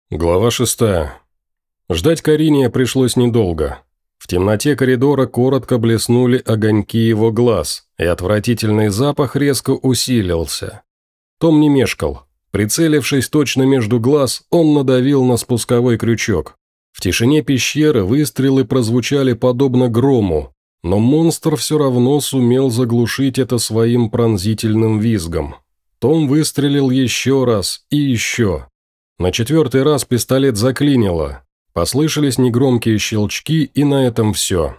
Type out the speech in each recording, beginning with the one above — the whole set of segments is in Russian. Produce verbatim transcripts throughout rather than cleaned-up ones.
Глава шестая. Ждать Кариния пришлось недолго. В темноте коридора коротко блеснули огоньки его глаз, и отвратительный запах резко усилился. Том не мешкал. Прицелившись точно между глаз, он надавил на спусковой крючок. В тишине пещеры выстрелы прозвучали подобно грому, но монстр все равно сумел заглушить это своим пронзительным визгом. Том выстрелил еще раз и еще. На четвертый раз пистолет заклинило. Послышались негромкие щелчки, и на этом все.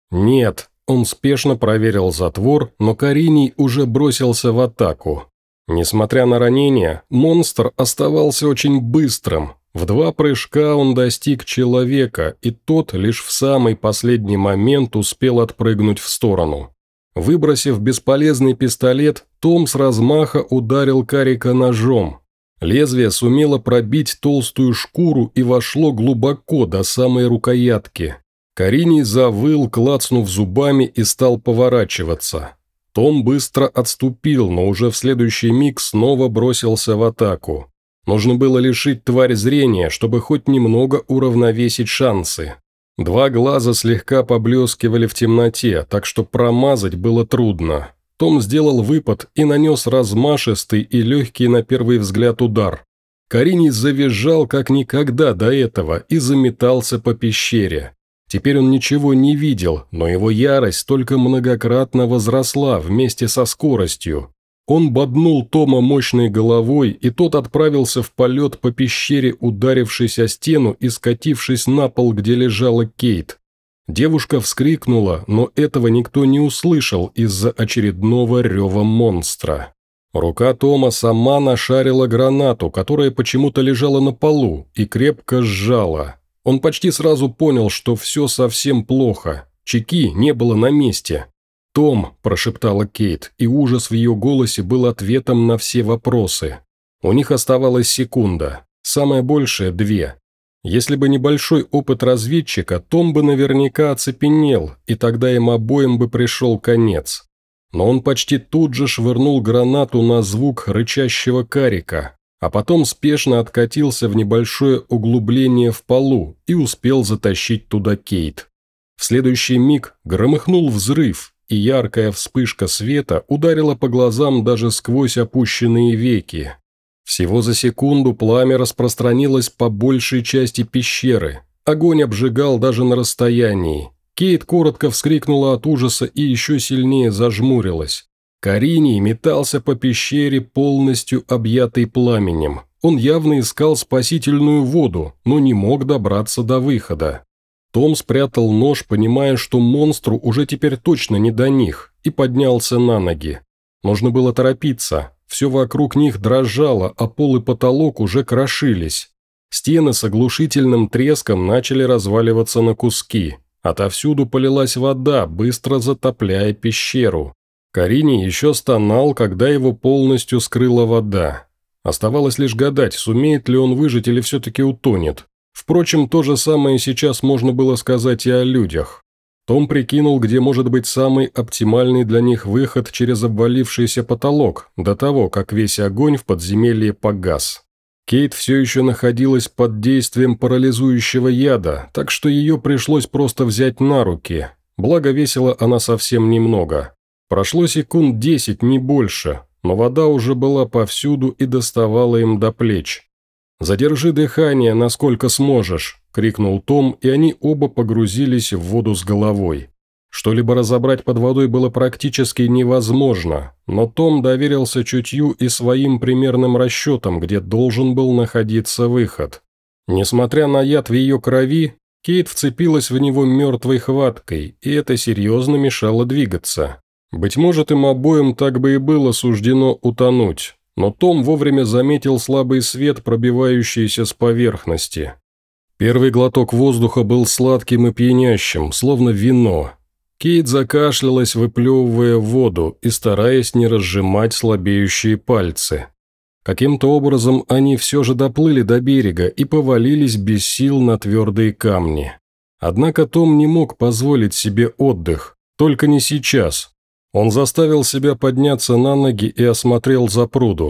Нет, он спешно проверил затвор, но Кариний уже бросился в атаку. Несмотря на ранение, монстр оставался очень быстрым. В два прыжка он достиг человека, и тот лишь в самый последний момент успел отпрыгнуть в сторону. Выбросив бесполезный пистолет, Том с размаха ударил Карика ножом. Лезвие сумело пробить толстую шкуру и вошло глубоко до самой рукоятки. Кариний завыл, клацнув зубами, и стал поворачиваться. Том быстро отступил, но уже в следующий миг снова бросился в атаку. Нужно было лишить тварь зрения, чтобы хоть немного уравновесить шансы. Два глаза слегка поблескивали в темноте, так что промазать было трудно. Том сделал выпад и нанес размашистый и легкий на первый взгляд удар. Кариний завизжал как никогда до этого и заметался по пещере. Теперь он ничего не видел, но его ярость только многократно возросла вместе со скоростью. Он боднул Тома мощной головой, и тот отправился в полет по пещере, ударившись о стену и скатившись на пол, где лежала Кейт. Девушка вскрикнула, но этого никто не услышал из-за очередного рева монстра. Рука Тома сама нашарила гранату, которая почему-то лежала на полу, и крепко сжала. Он почти сразу понял, что все совсем плохо. Чеки не было на месте. «Том», – прошептала Кейт, и ужас в ее голосе был ответом на все вопросы. У них оставалась секунда, самое большее – две. Если бы небольшой опыт разведчика, Том бы наверняка оцепенел, и тогда им обоим бы пришел конец. Но он почти тут же швырнул гранату на звук рычащего карика, а потом спешно откатился в небольшое углубление в полу и успел затащить туда Кейт. В следующий миг громыхнул взрыв, и яркая вспышка света ударила по глазам даже сквозь опущенные веки. Всего за секунду пламя распространилось по большей части пещеры. Огонь обжигал даже на расстоянии. Кейт коротко вскрикнула от ужаса и еще сильнее зажмурилась. Кариний метался по пещере, полностью объятый пламенем. Он явно искал спасительную воду, но не мог добраться до выхода. Том спрятал нож, понимая, что монстру уже теперь точно не до них, и поднялся на ноги. Нужно было торопиться. Все вокруг них дрожало, а пол и потолок уже крошились. Стены с оглушительным треском начали разваливаться на куски. Отовсюду полилась вода, быстро затопляя пещеру. Кариний еще стонал, когда его полностью скрыла вода. Оставалось лишь гадать, сумеет ли он выжить или все-таки утонет. Впрочем, то же самое сейчас можно было сказать и о людях. Том прикинул, где может быть самый оптимальный для них выход через обвалившийся потолок, до того, как весь огонь в подземелье погас. Кейт все еще находилась под действием парализующего яда, так что ее пришлось просто взять на руки, благо весила она совсем немного. Прошло секунд десять, не больше, но вода уже была повсюду и доставала им до плеч. «Задержи дыхание, насколько сможешь», – крикнул Том, и они оба погрузились в воду с головой. Что-либо разобрать под водой было практически невозможно, но Том доверился чутью и своим примерным расчетам, где должен был находиться выход. Несмотря на яд в ее крови, Кейт вцепилась в него мертвой хваткой, и это серьезно мешало двигаться. Быть может, им обоим так бы и было суждено утонуть. Но Том вовремя заметил слабый свет, пробивающийся с поверхности. Первый глоток воздуха был сладким и пьянящим, словно вино. Кейт закашлялась, выплевывая воду и стараясь не разжимать слабеющие пальцы. Каким-то образом они все же доплыли до берега и повалились без сил на твердые камни. Однако Том не мог позволить себе отдых, только не сейчас. Он заставил себя подняться на ноги и осмотрел запруду.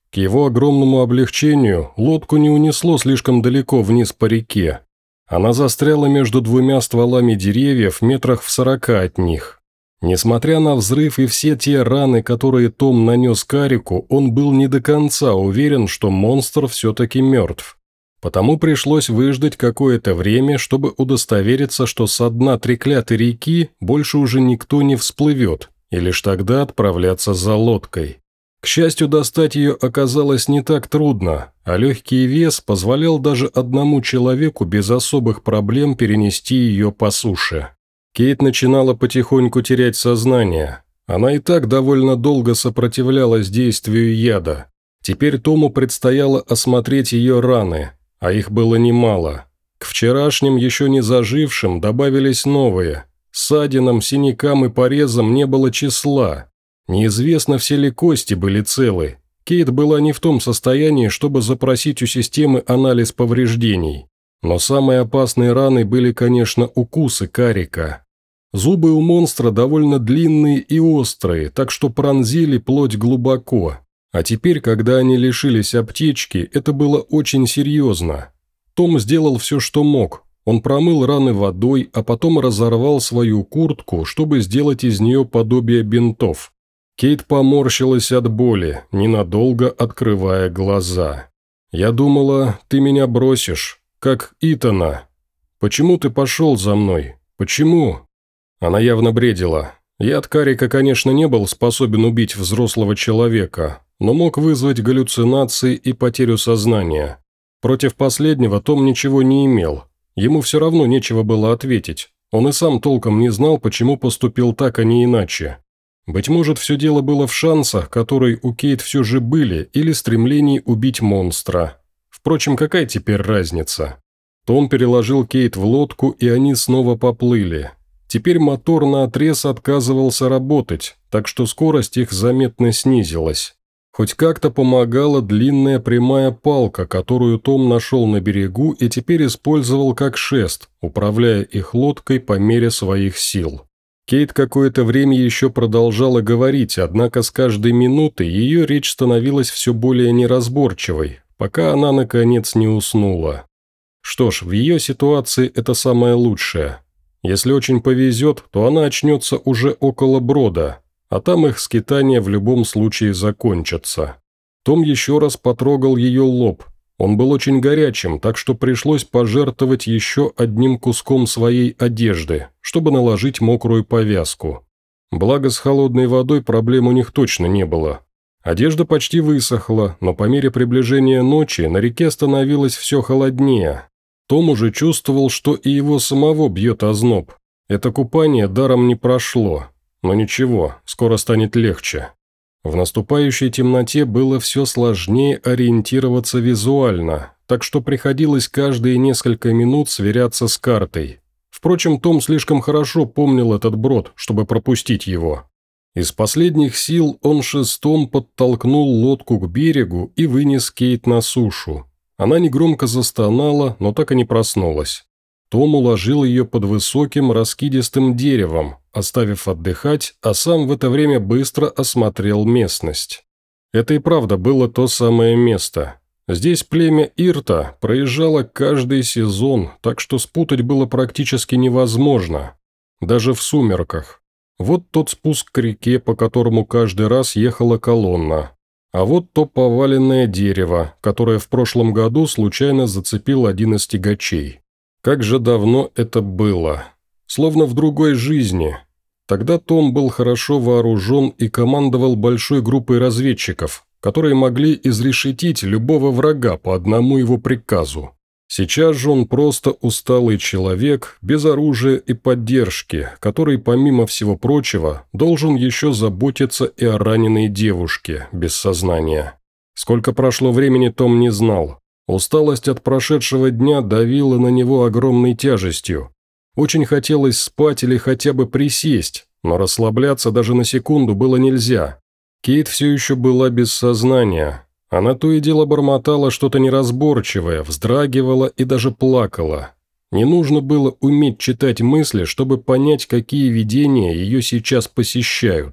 К его огромному облегчению лодку не унесло слишком далеко вниз по реке. Она застряла между двумя стволами деревьев метрах в сорока от них. Несмотря на взрыв и все те раны, которые Том нанес Карику, он был не до конца уверен, что монстр все-таки мертв. Потому пришлось выждать какое-то время, чтобы удостовериться, что со дна треклятой реки больше уже никто не всплывет, и лишь тогда отправляться за лодкой. К счастью, достать ее оказалось не так трудно, а легкий вес позволял даже одному человеку без особых проблем перенести ее по суше. Кейт начинала потихоньку терять сознание. Она и так довольно долго сопротивлялась действию яда. Теперь Тому предстояло осмотреть ее раны, а их было немало. К вчерашним, еще не зажившим, добавились новые. Ссадинам, синякам и порезам не было числа. Неизвестно, все ли кости были целы. Кейт была не в том состоянии, чтобы запросить у системы анализ повреждений. Но самые опасные раны были, конечно, укусы Карика. Зубы у монстра довольно длинные и острые, так что пронзили плоть глубоко. А теперь, когда они лишились аптечки, это было очень серьезно. Том сделал все, что мог. Он промыл раны водой, а потом разорвал свою куртку, чтобы сделать из нее подобие бинтов. Кейт поморщилась от боли, ненадолго открывая глаза. «Я думала, ты меня бросишь, как Итана. Почему ты пошел за мной? Почему?» Она явно бредила. Яд Карика, конечно, не был способен убить взрослого человека, но мог вызвать галлюцинации и потерю сознания. Против последнего Том ничего не имел. Ему все равно нечего было ответить. Он и сам толком не знал, почему поступил так, а не иначе. Быть может, все дело было в шансах, которые у Кейт все же были, или стремлении убить монстра. Впрочем, какая теперь разница? Том переложил Кейт в лодку, и они снова поплыли. Теперь мотор наотрез отказывался работать, так что скорость их заметно снизилась. Хоть как-то помогала длинная прямая палка, которую Том нашел на берегу и теперь использовал как шест, управляя их лодкой по мере своих сил. Кейт какое-то время еще продолжала говорить, однако с каждой минутой ее речь становилась все более неразборчивой, пока она, наконец, не уснула. Что ж, в ее ситуации это самое лучшее. Если очень повезет, то она очнется уже около брода, а там их скитания в любом случае закончатся. Том еще раз потрогал ее лоб. Он был очень горячим, так что пришлось пожертвовать еще одним куском своей одежды, чтобы наложить мокрую повязку. Благо, с холодной водой проблем у них точно не было. Одежда почти высохла, но по мере приближения ночи на реке становилось все холоднее. Том уже чувствовал, что и его самого бьет озноб. Это купание даром не прошло. Но ничего, скоро станет легче. В наступающей темноте было все сложнее ориентироваться визуально, так что приходилось каждые несколько минут сверяться с картой. Впрочем, Том слишком хорошо помнил этот брод, чтобы пропустить его. Из последних сил он шестом подтолкнул лодку к берегу и вынес Кейт на сушу. Она негромко застонала, но так и не проснулась. Том уложил ее под высоким раскидистым деревом, оставив отдыхать, а сам в это время быстро осмотрел местность. Это и правда было то самое место. Здесь племя Ирта проезжало каждый сезон, так что спутать было практически невозможно, даже в сумерках. Вот тот спуск к реке, по которому каждый раз ехала колонна. А вот то поваленное дерево, которое в прошлом году случайно зацепил один из тягачей. Как же давно это было. Словно в другой жизни. Тогда Том был хорошо вооружен и командовал большой группой разведчиков, которые могли изрешетить любого врага по одному его приказу. Сейчас же он просто усталый человек, без оружия и поддержки, который, помимо всего прочего, должен еще заботиться и о раненой девушке без сознания. Сколько прошло времени, Том не знал. Усталость от прошедшего дня давила на него огромной тяжестью. Очень хотелось спать или хотя бы присесть, но расслабляться даже на секунду было нельзя. Кейт все еще была без сознания. Она то и дело бормотала что-то неразборчивое, вздрагивала и даже плакала. Не нужно было уметь читать мысли, чтобы понять, какие видения ее сейчас посещают.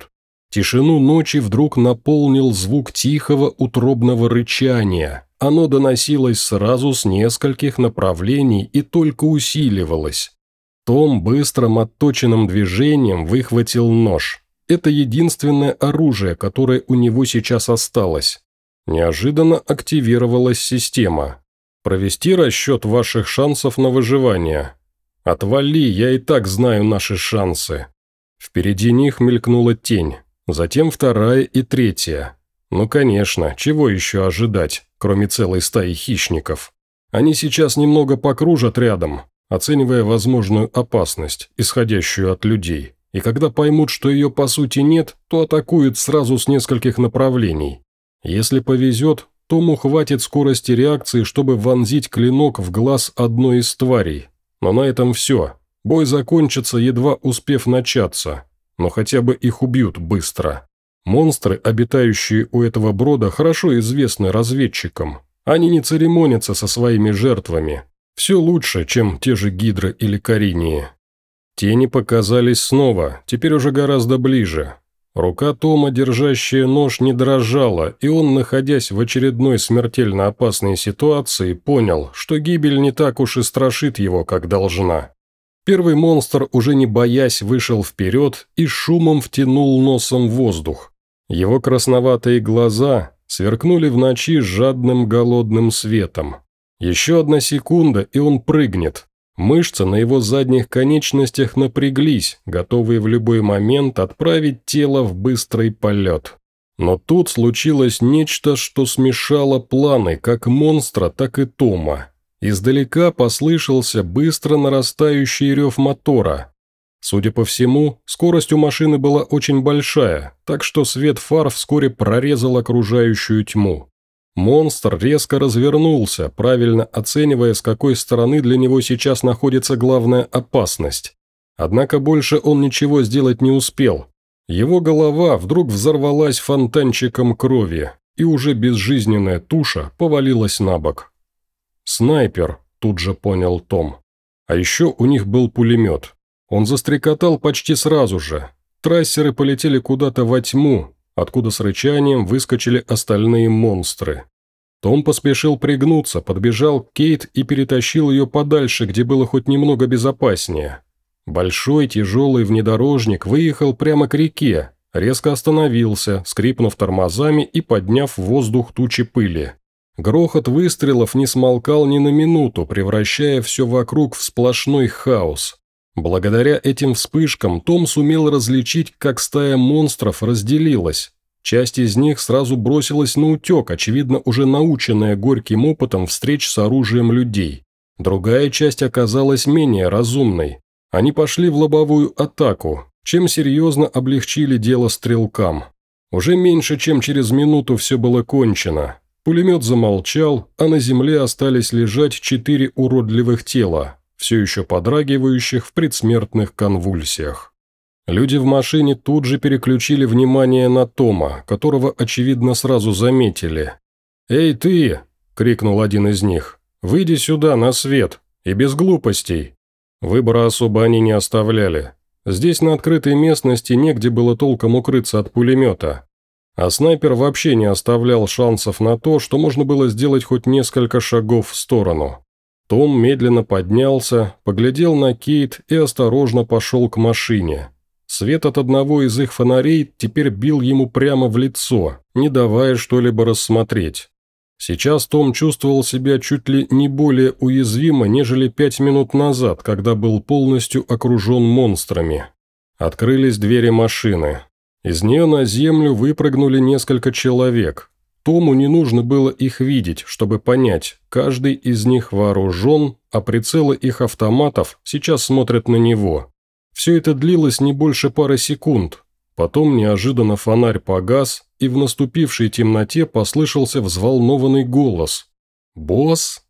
Тишину ночи вдруг наполнил звук тихого утробного рычания. Оно доносилось сразу с нескольких направлений и только усиливалось. Том быстрым отточенным движением выхватил нож. Это единственное оружие, которое у него сейчас осталось. Неожиданно активировалась система. «Провести расчет ваших шансов на выживание». «Отвали, я и так знаю наши шансы». Впереди них мелькнула тень, затем вторая и третья. Ну, конечно, чего еще ожидать, кроме целой стаи хищников? Они сейчас немного покружат рядом, оценивая возможную опасность, исходящую от людей, и когда поймут, что ее по сути нет, то атакуют сразу с нескольких направлений. Если повезет, Тому хватит скорости реакции, чтобы вонзить клинок в глаз одной из тварей. Но на этом все. Бой закончится, едва успев начаться. Но хотя бы их убьют быстро. Монстры, обитающие у этого брода, хорошо известны разведчикам. Они не церемонятся со своими жертвами. Все лучше, чем те же гидры или коринии. Тени показались снова, теперь уже гораздо ближе. Рука Тома, держащая нож, не дрожала, и он, находясь в очередной смертельно опасной ситуации, понял, что гибель не так уж и страшит его, как должна. Первый монстр, уже не боясь, вышел вперед и шумом втянул носом воздух. Его красноватые глаза сверкнули в ночи жадным голодным светом. Еще одна секунда, и он прыгнет. Мышцы на его задних конечностях напряглись, готовые в любой момент отправить тело в быстрый полет. Но тут случилось нечто, что смешало планы как монстра, так и Тома. Издалека послышался быстро нарастающий рев мотора. Судя по всему, скорость у машины была очень большая, так что свет фар вскоре прорезал окружающую тьму. Монстр резко развернулся, правильно оценивая, с какой стороны для него сейчас находится главная опасность. Однако больше он ничего сделать не успел. Его голова вдруг взорвалась фонтанчиком крови, и уже безжизненная туша повалилась на бок. «Снайпер», – тут же понял Том. А еще у них был пулемет. Он застрекотал почти сразу же. Трассеры полетели куда-то во тьму, откуда с рычанием выскочили остальные монстры. Том поспешил пригнуться, подбежал к Кейт и перетащил ее подальше, где было хоть немного безопаснее. Большой тяжелый внедорожник выехал прямо к реке, резко остановился, скрипнув тормозами и подняв в воздух тучи пыли. Грохот выстрелов не смолкал ни на минуту, превращая все вокруг в сплошной хаос. Благодаря этим вспышкам Том сумел различить, как стая монстров разделилась. Часть из них сразу бросилась на утек, очевидно, уже наученная горьким опытом встреч с оружием людей. Другая часть оказалась менее разумной. Они пошли в лобовую атаку, чем серьезно облегчили дело стрелкам. Уже меньше чем через минуту все было кончено. Пулемет замолчал, а на земле остались лежать четыре уродливых тела, все еще подрагивающих в предсмертных конвульсиях. Люди в машине тут же переключили внимание на Тома, которого, очевидно, сразу заметили. «Эй, ты!» – крикнул один из них. «Выйди сюда, на свет! И без глупостей!» Выбора особо они не оставляли. Здесь на открытой местности негде было толком укрыться от пулемета. А снайпер вообще не оставлял шансов на то, что можно было сделать хоть несколько шагов в сторону. Том медленно поднялся, поглядел на Кейт и осторожно пошел к машине. Свет от одного из их фонарей теперь бил ему прямо в лицо, не давая что-либо рассмотреть. Сейчас Том чувствовал себя чуть ли не более уязвимо, нежели пять минут назад, когда был полностью окружен монстрами. Открылись двери машины. Из нее на землю выпрыгнули несколько человек. Тому не нужно было их видеть, чтобы понять, каждый из них вооружен, а прицелы их автоматов сейчас смотрят на него. Все это длилось не больше пары секунд. Потом неожиданно фонарь погас, и в наступившей темноте послышался взволнованный голос. «Босс?»